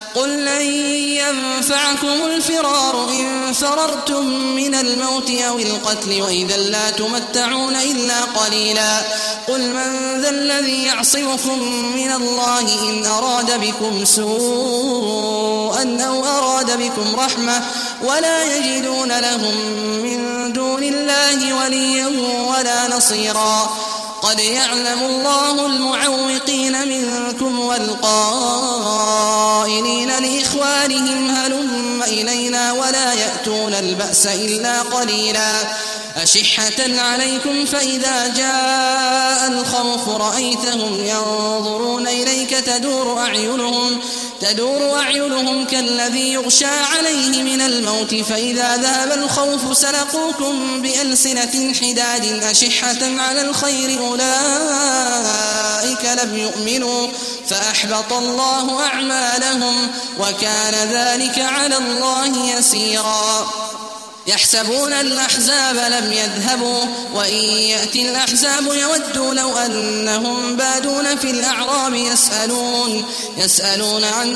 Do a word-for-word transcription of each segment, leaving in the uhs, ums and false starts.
قل لن ينفعكم الفرار إن فررتم من الموت أو القتل وإذا لا تمتعون إلا قليلا قل من ذا الذي يعصمكم من الله إن أراد بكم سوءا أو أراد بكم رحمة ولا يجدون لهم من دون الله وليا ولا نصيرا قد يعلم الله المعوقين منكم والقائلين لإخوانهم هلم إلينا ولا يأتون البأس إلا قليلا أشحة عليكم فإذا جاء الخوف رأيتهم ينظرون إليك تدور أعينهم تدور أعينهم كالذي يغشى عليه من الموت فإذا ذهب الخوف سلقوكم بألسنة حداد أشحة على الخير أولئك لم يؤمنوا فأحبط الله أعمالهم وكان ذلك على الله يسيرا يحسبون الأحزاب لم يذهبوا وإن يأتي الأحزاب يودوا لو أنهم بادون في الأعراب يسألون يسألون عن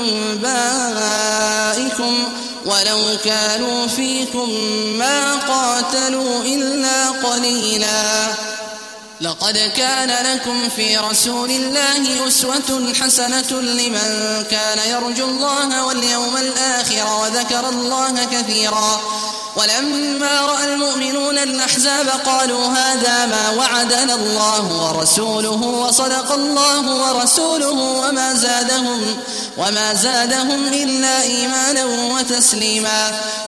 أنبائكم ولو كانوا فيكم ما قاتلوا إلا قليلا لقد كان لكم في رسول الله أسوة حسنة لمن كان يرجو الله واليوم الآخر وذكر الله كثيرا ولما رأى المؤمنون الأحزاب قالوا هذا ما وعدنا الله ورسوله وصدق الله ورسوله وما زادهم, وما زادهم إلا إيمانا وتسليما